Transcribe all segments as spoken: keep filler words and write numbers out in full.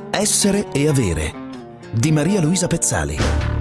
Essere e avere di Maria Luisa Pezzali.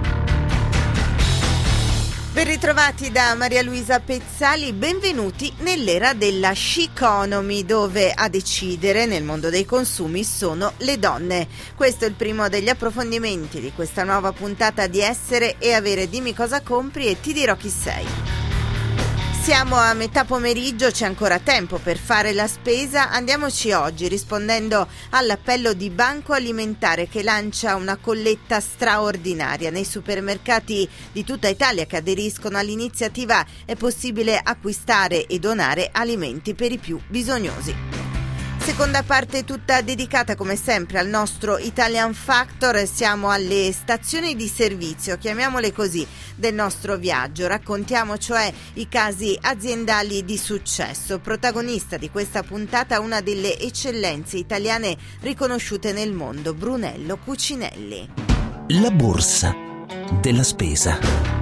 Ben ritrovati da Maria Luisa Pezzali, benvenuti nell'era della Chiconomy, dove a decidere nel mondo dei consumi sono le donne. Questo è il primo degli approfondimenti di questa nuova puntata di Essere e Avere. Dimmi cosa compri e ti dirò chi sei. Siamo a metà pomeriggio, c'è ancora tempo per fare la spesa. Andiamoci oggi rispondendo all'appello di Banco Alimentare, che lancia una colletta straordinaria. Nei supermercati di tutta Italia che aderiscono all'iniziativa è possibile acquistare e donare alimenti per i più bisognosi. Seconda parte tutta dedicata come sempre al nostro Italian Factor. Siamo alle stazioni di servizio, chiamiamole così, del nostro viaggio. Raccontiamo cioè i casi aziendali di successo. Protagonista di questa puntata una delle eccellenze italiane riconosciute nel mondo, Brunello Cucinelli. La borsa della spesa.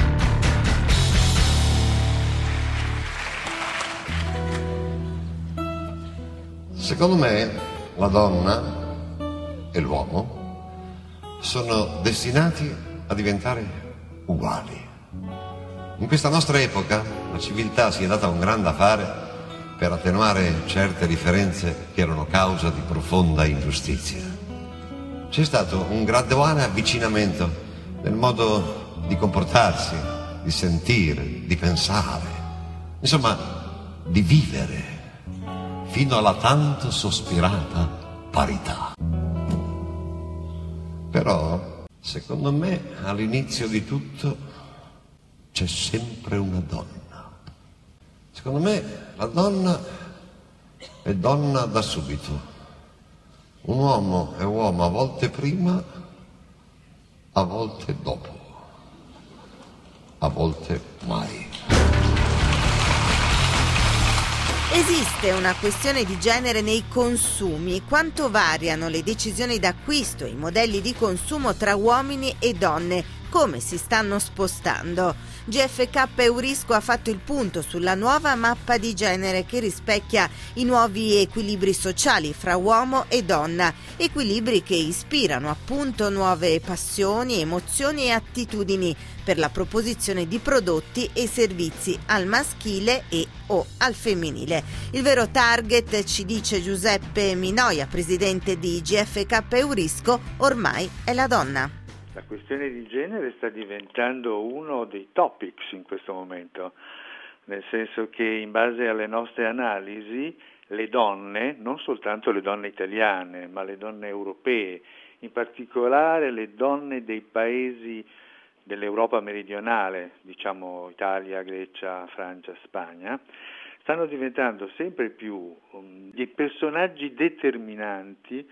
Secondo me la donna e l'uomo sono destinati a diventare uguali. In questa nostra epoca la civiltà si è data un gran da fare per attenuare certe differenze che erano causa di profonda ingiustizia. C'è stato un graduale avvicinamento nel modo di comportarsi, di sentire, di pensare, insomma di vivere, fino alla tanto sospirata parità. Però, secondo me, all'inizio di tutto c'è sempre una donna. Secondo me la donna è donna da subito. Un uomo è uomo a volte prima, a volte dopo, a volte mai. Esiste una questione di genere nei consumi. Quanto variano le decisioni d'acquisto e i modelli di consumo tra uomini e donne? Come si stanno spostando? G F K Eurisco ha fatto il punto sulla nuova mappa di genere che rispecchia i nuovi equilibri sociali fra uomo e donna, equilibri che ispirano appunto nuove passioni, emozioni e attitudini per la proposizione di prodotti e servizi al maschile e o al femminile. Il vero target, ci dice Giuseppe Minoia, presidente di G F K Eurisco, ormai è la donna. La questione di genere sta diventando uno dei topics in questo momento, nel senso che in base alle nostre analisi le donne, non soltanto le donne italiane, ma le donne europee, in particolare le donne dei paesi dell'Europa meridionale, diciamo Italia, Grecia, Francia, Spagna, stanno diventando sempre più um, dei personaggi determinanti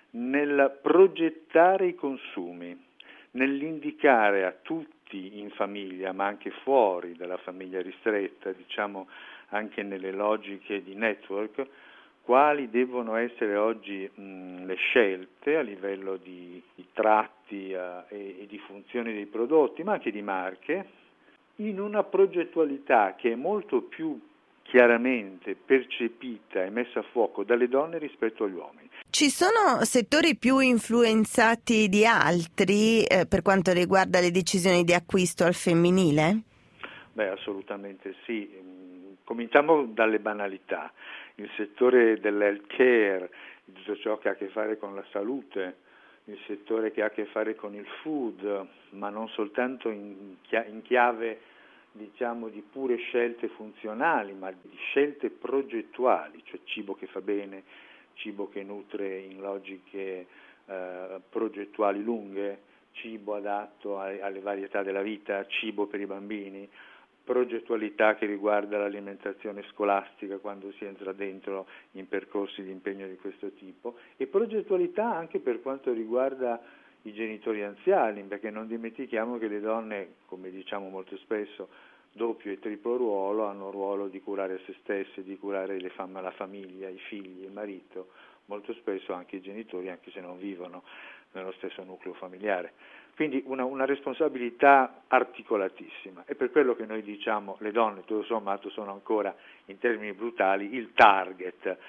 nel progettare i consumi, nell'indicare a tutti in famiglia, ma anche fuori dalla famiglia ristretta, diciamo anche nelle logiche di network, quali devono essere oggi mh, le scelte a livello di, di tratti uh, e, e di funzioni dei prodotti, ma anche di marche, in una progettualità che è molto più chiaramente percepita e messa a fuoco dalle donne rispetto agli uomini. Ci sono settori più influenzati di altri eh, per quanto riguarda le decisioni di acquisto al femminile? Beh, assolutamente sì. Cominciamo dalle banalità. Il settore dell'health care, tutto ciò che ha a che fare con la salute, il settore che ha a che fare con il food, ma non soltanto in, in chiave diciamo di pure scelte funzionali, ma di scelte progettuali, cioè cibo che fa bene, cibo che nutre in logiche eh, progettuali lunghe, cibo adatto a, alle varietà della vita, cibo per i bambini, progettualità che riguarda l'alimentazione scolastica quando si entra dentro in percorsi di impegno di questo tipo, e progettualità anche per quanto riguarda i genitori anziani, perché non dimentichiamo che le donne, come diciamo molto spesso, doppio e triplo ruolo, hanno il ruolo di curare se stesse, di curare le fam- la famiglia, i figli, il marito, molto spesso anche i genitori, anche se non vivono nello stesso nucleo familiare. Quindi una, una responsabilità articolatissima. E per quello che noi diciamo, le donne tutto sommato sono ancora, in termini brutali, il target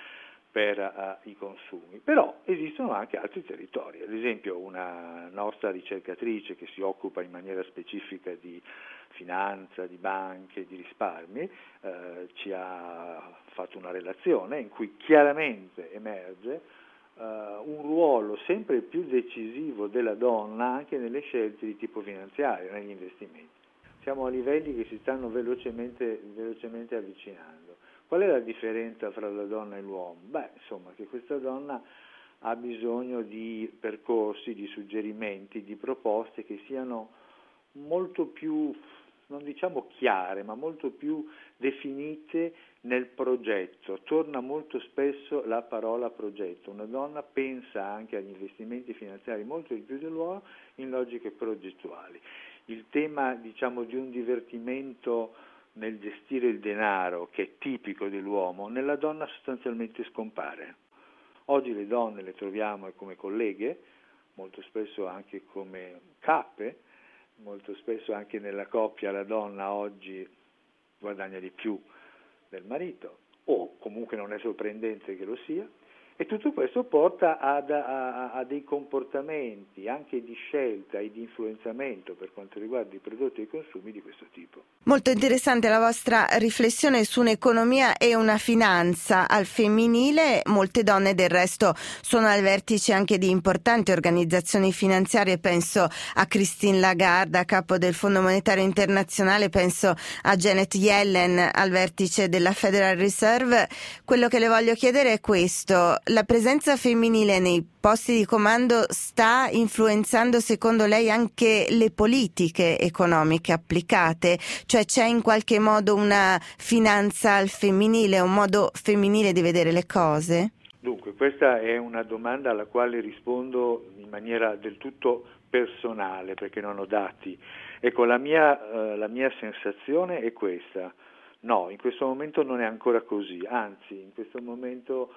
per uh, i consumi. Però esistono anche altri territori, ad esempio una nostra ricercatrice che si occupa in maniera specifica di finanza, di banche, di risparmi, eh, ci ha fatto una relazione in cui chiaramente emerge eh, un ruolo sempre più decisivo della donna anche nelle scelte di tipo finanziario, negli investimenti. Siamo a livelli che si stanno velocemente, velocemente avvicinando. Qual è la differenza fra la donna e l'uomo? Beh, insomma, che questa donna ha bisogno di percorsi, di suggerimenti, di proposte che siano molto più, non diciamo chiare, ma molto più definite nel progetto. Torna molto spesso la parola progetto. Una donna pensa anche agli investimenti finanziari molto di più dell'uomo in logiche progettuali. Il tema, diciamo, di un divertimento nel gestire il denaro, che è tipico dell'uomo, nella donna sostanzialmente scompare. Oggi le donne le troviamo come colleghe, molto spesso anche come cape, molto spesso anche nella coppia la donna oggi guadagna di più del marito, o comunque non è sorprendente che lo sia, e tutto questo porta ad, a, a dei comportamenti anche di scelta e di influenzamento per quanto riguarda i prodotti e i consumi di questo tipo. Molto interessante la vostra riflessione su un'economia e una finanza al femminile. Molte donne del resto sono al vertice anche di importanti organizzazioni finanziarie, penso a Christine Lagarde, a capo del Fondo Monetario Internazionale, penso a Janet Yellen al vertice della Federal Reserve. Quello che le voglio chiedere è questo: la presenza femminile nei posti di comando sta influenzando secondo lei anche le politiche economiche applicate? Cioè c'è in qualche modo una finanza al femminile, un modo femminile di vedere le cose? Dunque, questa è una domanda alla quale rispondo in maniera del tutto personale, perché non ho dati. Ecco, la mia, eh, la mia sensazione è questa: no, in questo momento non è ancora così, anzi, in questo momento,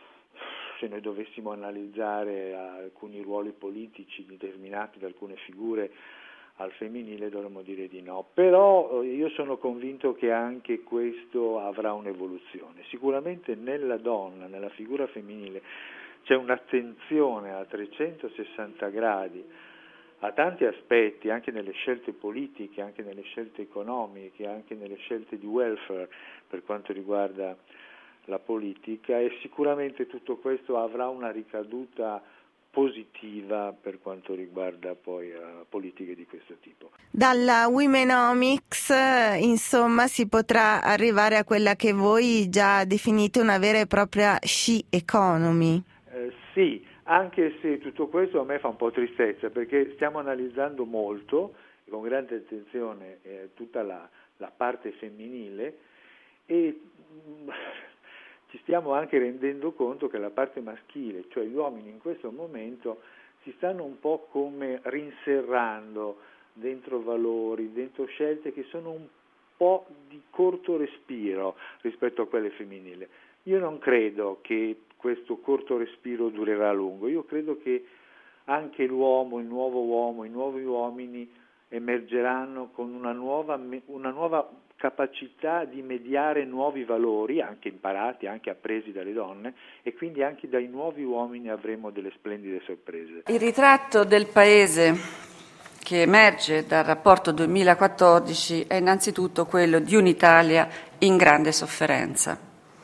se noi dovessimo analizzare alcuni ruoli politici determinati da alcune figure al femminile, dovremmo dire di no. Però io sono convinto che anche questo avrà un'evoluzione. Sicuramente nella donna, nella figura femminile, c'è un'attenzione a trecentosessanta gradi a tanti aspetti, anche nelle scelte politiche, anche nelle scelte economiche, anche nelle scelte di welfare per quanto riguarda la politica, e sicuramente tutto questo avrà una ricaduta positiva per quanto riguarda poi uh, politiche di questo tipo. Dalla Womenomics, insomma, si potrà arrivare a quella che voi già definite una vera e propria she economy. Eh, sì, anche se tutto questo a me fa un po' tristezza, perché stiamo analizzando molto, con grande attenzione, eh, tutta la, la parte femminile, e mh, ci stiamo anche rendendo conto che la parte maschile, cioè gli uomini in questo momento, si stanno un po' come rinserrando dentro valori, dentro scelte che sono un po' di corto respiro rispetto a quelle femminili. Io non credo che questo corto respiro durerà a lungo, io credo che anche l'uomo, il nuovo uomo, i nuovi uomini emergeranno con una nuova, una nuova capacità di mediare nuovi valori, anche imparati, anche appresi dalle donne, e quindi anche dai nuovi uomini avremo delle splendide sorprese. Il ritratto del Paese che emerge dal rapporto duemilaquattordici è innanzitutto quello di un'Italia in grande sofferenza.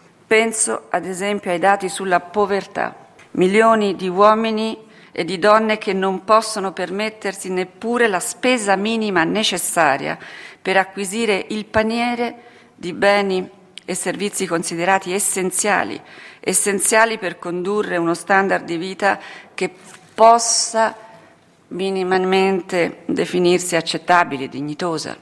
Penso ad esempio ai dati sulla povertà. Milioni di uomini e di donne che non possono permettersi neppure la spesa minima necessaria per acquisire il paniere di beni e servizi considerati essenziali, essenziali per condurre uno standard di vita che possa minimamente definirsi accettabile e dignitosa.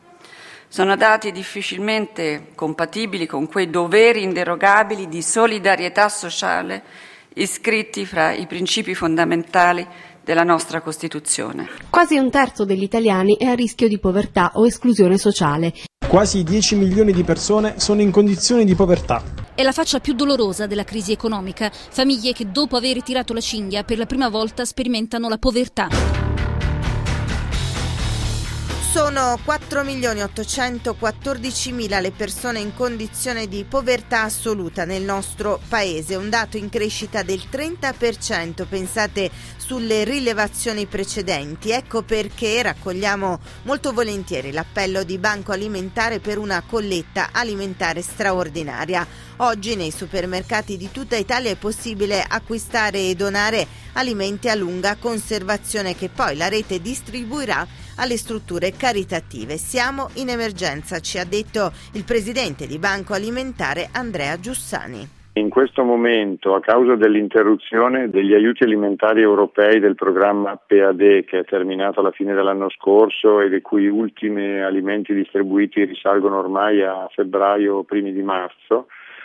Sono dati difficilmente compatibili con quei doveri inderogabili di solidarietà sociale iscritti fra i principi fondamentali della nostra Costituzione. Quasi un terzo degli italiani è a rischio di povertà o esclusione sociale. Quasi dieci milioni di persone sono in condizioni di povertà. È la faccia più dolorosa della crisi economica. Famiglie che dopo aver ritirato la cinghia per la prima volta sperimentano la povertà. Sono quattro milioni ottocentoquattordicimila le persone in condizione di povertà assoluta nel nostro paese, un dato in crescita del trenta per cento, pensate sulle rilevazioni precedenti. Ecco perché raccogliamo molto volentieri l'appello di Banco Alimentare per una colletta alimentare straordinaria. Oggi nei supermercati di tutta Italia è possibile acquistare e donare alimenti a lunga conservazione che poi la rete distribuirà alle strutture caritative. Siamo in emergenza, ci ha detto il presidente di Banco Alimentare Andrea Giussani. In questo momento, a causa dell'interruzione degli aiuti alimentari europei del programma P A D, che è terminato alla fine dell'anno scorso e le cui ultimi alimenti distribuiti risalgono ormai a febbraio, primi di marzo,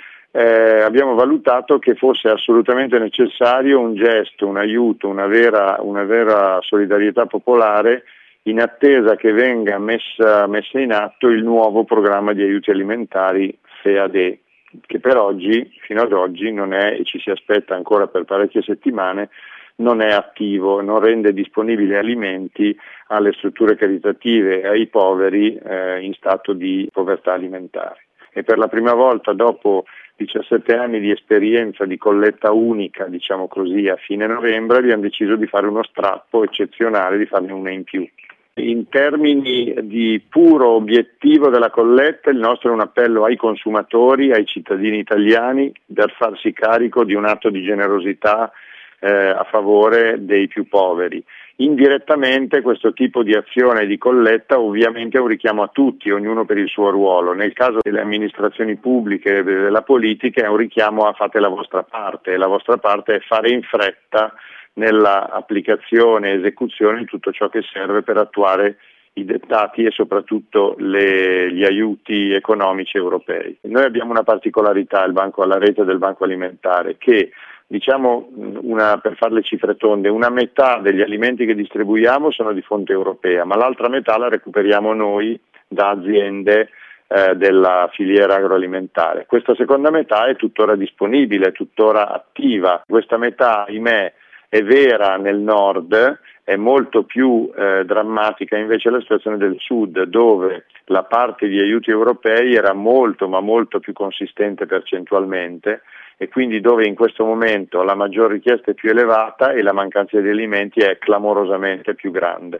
eh, abbiamo valutato che fosse assolutamente necessario un gesto, un aiuto, una vera, una vera solidarietà popolare in attesa che venga messa, messa in atto il nuovo programma di aiuti alimentari P A D, che per oggi, fino ad oggi, non è, e ci si aspetta ancora per parecchie settimane, non è attivo, non rende disponibili alimenti alle strutture caritative e ai poveri eh, in stato di povertà alimentare. E per la prima volta dopo diciassette anni di esperienza di colletta unica, diciamo così, a fine novembre abbiamo deciso di fare uno strappo eccezionale, di farne una in più. In termini di puro obiettivo della colletta, il nostro è un appello ai consumatori, ai cittadini italiani, per farsi carico di un atto di generosità eh, a favore dei più poveri. Indirettamente questo tipo di azione di colletta ovviamente è un richiamo a tutti, ognuno per il suo ruolo. Nel caso delle amministrazioni pubbliche e della politica è un richiamo a fate la vostra parte, e la vostra parte è fare in fretta nella applicazione e esecuzione di tutto ciò che serve per attuare i dettati e soprattutto le, gli aiuti economici europei. Noi abbiamo una particolarità, il banco, alla rete del Banco Alimentare, che diciamo una, per fare le cifre tonde, una metà degli alimenti che distribuiamo sono di fonte europea, ma l'altra metà la recuperiamo noi da aziende eh, della filiera agroalimentare. Questa seconda metà è tuttora disponibile, è tuttora attiva. Questa metà, ahimè, è vera nel nord, è molto più eh, drammatica invece la situazione del sud, dove la parte di aiuti europei era molto ma molto più consistente percentualmente e quindi dove in questo momento la maggior richiesta è più elevata e la mancanza di alimenti è clamorosamente più grande.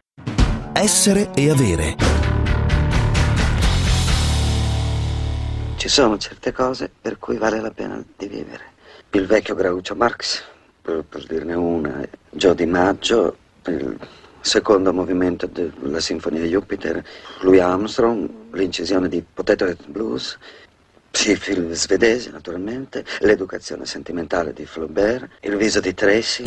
Essere e avere. Ci sono certe cose per cui vale la pena di vivere. Il vecchio Groucho Marx, per, per dirne una, Gio Di Maggio, il secondo movimento della Sinfonia Jupiter, Louis Armstrong, l'incisione di Potato Head Blues, sì, film svedesi naturalmente, l'educazione sentimentale di Flaubert, il viso di Tracy.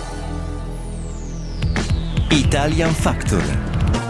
Italian Factor.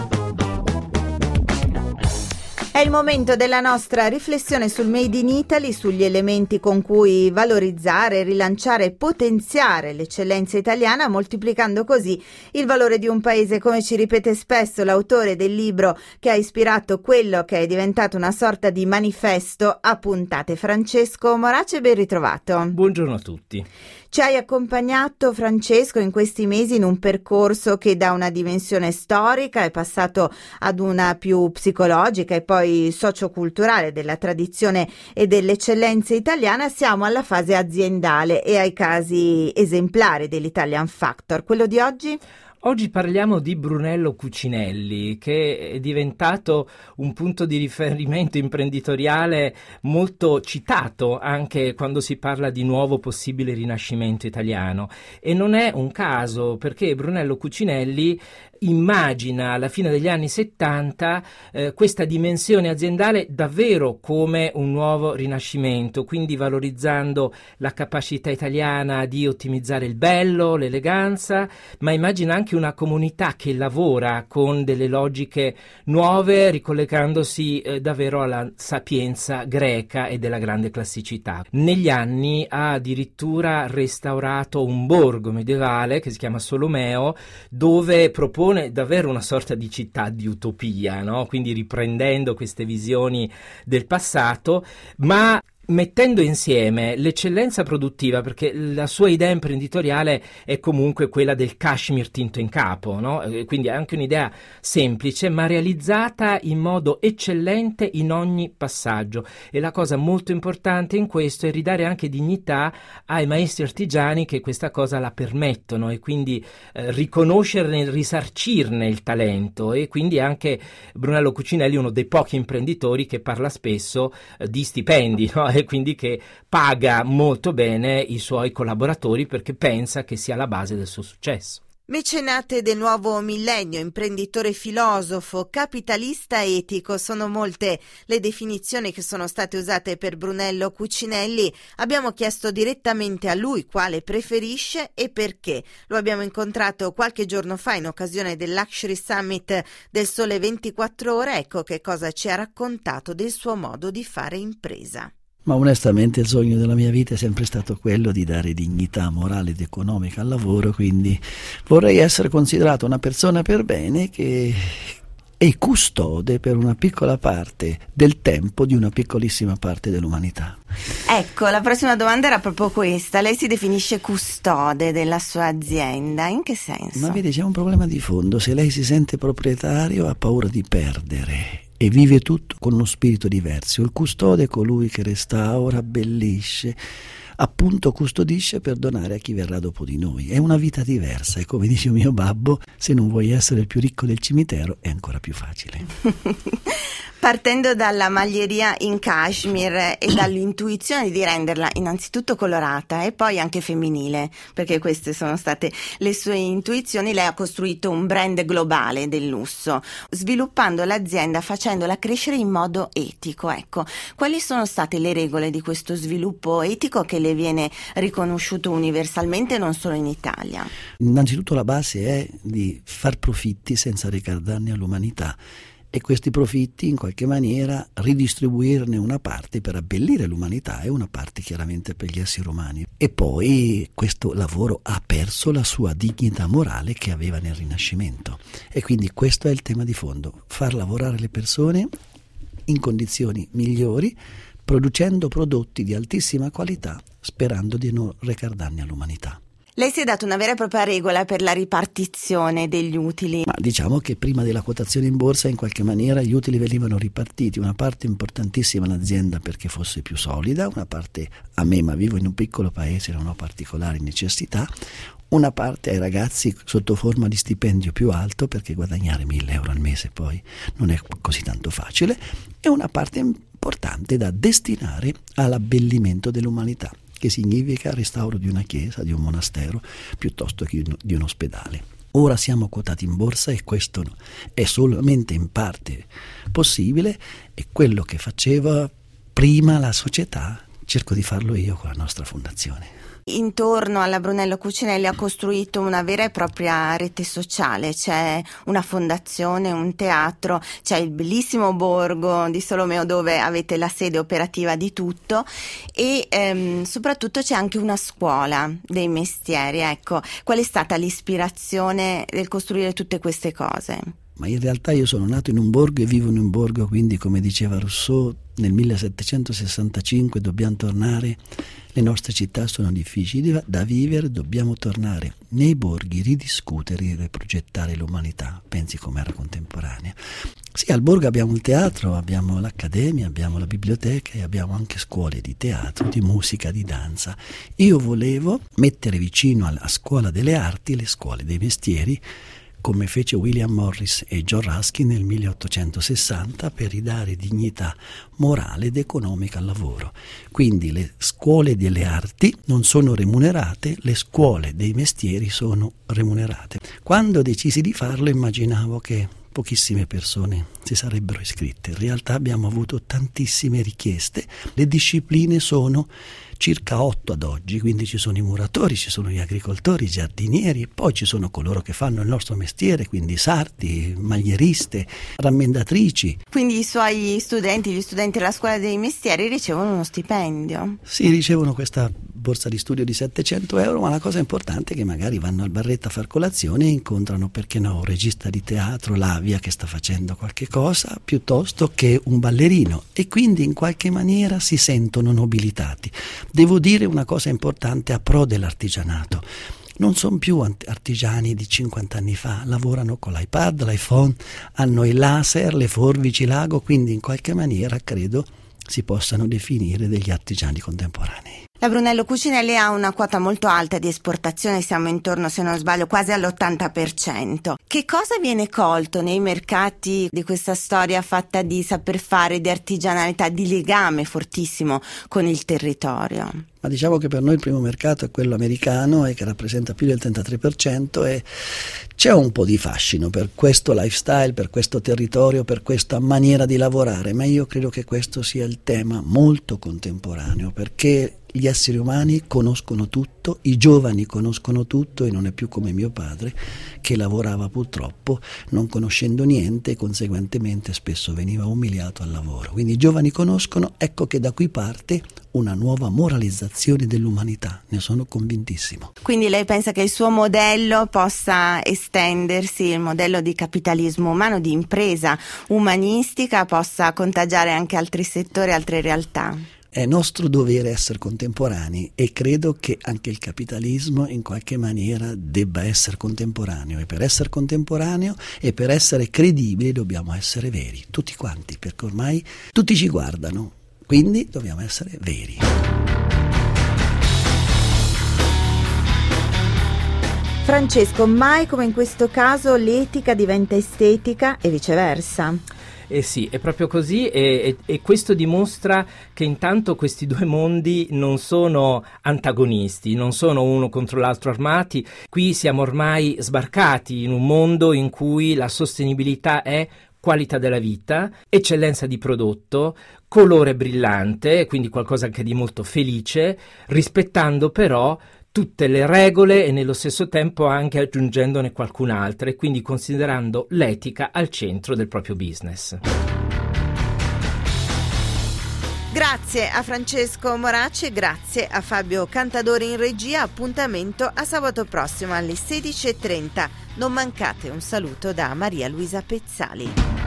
È il momento della nostra riflessione sul Made in Italy, sugli elementi con cui valorizzare, rilanciare e potenziare l'eccellenza italiana, moltiplicando così il valore di un paese, come ci ripete spesso l'autore del libro che ha ispirato quello che è diventato una sorta di manifesto a puntate. Francesco Morace, ben ritrovato. Buongiorno a tutti. Ci hai accompagnato, Francesco, in questi mesi in un percorso che da una dimensione storica è passato ad una più psicologica e poi socioculturale della tradizione e dell'eccellenza italiana. Siamo alla fase aziendale e ai casi esemplari dell'Italian Factor. Quello di oggi? Oggi parliamo di Brunello Cucinelli, che è diventato un punto di riferimento imprenditoriale molto citato anche quando si parla di nuovo possibile rinascimento italiano. E non è un caso, perché Brunello Cucinelli immagina alla fine degli anni settanta eh, questa dimensione aziendale davvero come un nuovo rinascimento, quindi valorizzando la capacità italiana di ottimizzare il bello, l'eleganza, ma immagina anche una comunità che lavora con delle logiche nuove, ricollegandosi eh, davvero alla sapienza greca e della grande classicità. Negli anni ha addirittura restaurato un borgo medievale che si chiama Solomeo, dove propone davvero una sorta di città di utopia, no? Quindi riprendendo queste visioni del passato, ma mettendo insieme l'eccellenza produttiva, perché la sua idea imprenditoriale è comunque quella del cashmere tinto in capo, no? Quindi è anche un'idea semplice ma realizzata in modo eccellente in ogni passaggio, e la cosa molto importante in questo è ridare anche dignità ai maestri artigiani che questa cosa la permettono, e quindi eh, riconoscerne, risarcirne il talento. E quindi anche Brunello Cucinelli è uno dei pochi imprenditori che parla spesso eh, di stipendi, no? E quindi che paga molto bene i suoi collaboratori perché pensa che sia la base del suo successo. Mecenate del nuovo millennio, imprenditore filosofo, capitalista etico, sono molte le definizioni che sono state usate per Brunello Cucinelli. Abbiamo chiesto direttamente a lui quale preferisce e perché. Lo abbiamo incontrato qualche giorno fa in occasione del Luxury Summit del Sole ventiquattro Ore. Ecco che cosa ci ha raccontato del suo modo di fare impresa. Ma onestamente il sogno della mia vita è sempre stato quello di dare dignità morale ed economica al lavoro, quindi vorrei essere considerato una persona per bene che è custode per una piccola parte del tempo di una piccolissima parte dell'umanità. Ecco, la prossima domanda era proprio questa. Lei si definisce custode della sua azienda, in che senso? Ma vedi, c'è un problema di fondo: se lei si sente proprietario ha paura di perdere e vive tutto con uno spirito diverso. Il custode è colui che restaura, abbellisce, appunto custodisce per donare a chi verrà dopo di noi. È una vita diversa, e come dice mio babbo, se non vuoi essere il più ricco del cimitero è ancora più facile. Partendo dalla maglieria in cashmere e dall'intuizione di renderla innanzitutto colorata e poi anche femminile, perché queste sono state le sue intuizioni, lei ha costruito un brand globale del lusso, sviluppando l'azienda, facendola crescere in modo etico. Ecco, quali sono state le regole di questo sviluppo etico che le viene riconosciuto universalmente, non solo in Italia? Innanzitutto la base è di far profitti senza recar danni all'umanità, e questi profitti in qualche maniera ridistribuirne una parte per abbellire l'umanità e una parte chiaramente per gli esseri umani. E poi questo lavoro ha perso la sua dignità morale che aveva nel Rinascimento, e quindi questo è il tema di fondo: far lavorare le persone in condizioni migliori, producendo prodotti di altissima qualità, sperando di non recar danni all'umanità. Lei si è dato una vera e propria regola per la ripartizione degli utili. Ma diciamo che prima della quotazione in borsa in qualche maniera gli utili venivano ripartiti, una parte importantissima all'azienda perché fosse più solida, una parte a me, ma vivo in un piccolo paese, non ho particolari necessità, una parte ai ragazzi sotto forma di stipendio più alto, perché guadagnare mille euro al mese poi non è così tanto facile, e una parte importante da destinare all'abbellimento dell'umanità, che significa restauro di una chiesa, di un monastero, piuttosto che di un ospedale. Ora siamo quotati in borsa e questo è solamente in parte possibile, e quello che faceva prima la società cerco di farlo io con la nostra fondazione. Intorno alla Brunello Cucinelli ha costruito una vera e propria rete sociale, c'è una fondazione, un teatro, c'è il bellissimo borgo di Solomeo dove avete la sede operativa di tutto, e ehm, soprattutto c'è anche una scuola dei mestieri. Ecco, qual è stata l'ispirazione del costruire tutte queste cose? Ma in realtà io sono nato in un borgo e vivo in un borgo, quindi come diceva Rousseau nel millesettecentosessantacinque dobbiamo tornare, le nostre città sono difficili da vivere, dobbiamo tornare nei borghi, ridiscutere, riprogettare l'umanità. Pensi com'era contemporanea. Sì, al borgo abbiamo il teatro, abbiamo l'accademia, abbiamo la biblioteca e abbiamo anche scuole di teatro, di musica, di danza. Io volevo mettere vicino alla scuola delle arti le scuole dei mestieri, come fece William Morris e John Ruskin nel milleottocentosessanta, per ridare dignità morale ed economica al lavoro. Quindi le scuole delle arti non sono remunerate, le scuole dei mestieri sono remunerate. Quando decisi di farlo immaginavo che pochissime persone si sarebbero iscritte. In realtà abbiamo avuto tantissime richieste. Le discipline sono circa otto ad oggi, quindi ci sono i muratori, ci sono gli agricoltori, i giardinieri, e poi ci sono coloro che fanno il nostro mestiere, quindi sarti, maglieriste, rammendatrici. Quindi i suoi studenti, gli studenti della scuola dei mestieri ricevono uno stipendio? Sì, ricevono questa borsa di studio di settecento euro, ma la cosa importante è che magari vanno al barretto a far colazione e incontrano, perché no, un regista di teatro, l'Avia, che sta facendo qualche cosa, piuttosto che un ballerino, e quindi in qualche maniera si sentono nobilitati. Devo dire una cosa importante a pro dell'artigianato: non sono più artigiani di cinquanta anni fa, lavorano con l'iPad, l'iPhone, hanno il laser, le forbici l'ago, quindi in qualche maniera credo si possano definire degli artigiani contemporanei. La Brunello Cucinelli ha una quota molto alta di esportazione, siamo intorno, se non sbaglio, quasi all'ottanta per cento. Che cosa viene colto nei mercati di questa storia fatta di saper fare, di artigianalità, di legame fortissimo con il territorio? Ma diciamo che per noi il primo mercato è quello americano, e che rappresenta più del trentatré per cento, e c'è un po' di fascino per questo lifestyle, per questo territorio, per questa maniera di lavorare, ma io credo che questo sia il tema molto contemporaneo, perché gli esseri umani conoscono tutto, i giovani conoscono tutto, e non è più come mio padre, che lavorava purtroppo non conoscendo niente e conseguentemente spesso veniva umiliato al lavoro. Quindi i giovani conoscono, ecco che da qui parte una nuova moralizzazione dell'umanità, ne sono convintissimo. Quindi lei pensa che il suo modello possa estendersi, il modello di capitalismo umano, di impresa umanistica, possa contagiare anche altri settori, altre realtà? È nostro dovere essere contemporanei, e credo che anche il capitalismo in qualche maniera debba essere contemporaneo, e per essere contemporaneo e per essere credibili dobbiamo essere veri, tutti quanti, perché ormai tutti ci guardano, quindi dobbiamo essere veri. Francesco, mai come in questo caso l'etica diventa estetica e viceversa? Eh sì, è proprio così, e, e, e questo dimostra che intanto questi due mondi non sono antagonisti, non sono uno contro l'altro armati. Qui siamo ormai sbarcati in un mondo in cui la sostenibilità è qualità della vita, eccellenza di prodotto, colore brillante, quindi qualcosa anche di molto felice, rispettando però tutte le regole e nello stesso tempo anche aggiungendone qualcun'altra, e quindi considerando l'etica al centro del proprio business. Grazie a Francesco Moracci, grazie a Fabio Cantadori in regia. Appuntamento a sabato prossimo alle sedici e trenta. Non mancate un saluto da Maria Luisa Pezzali.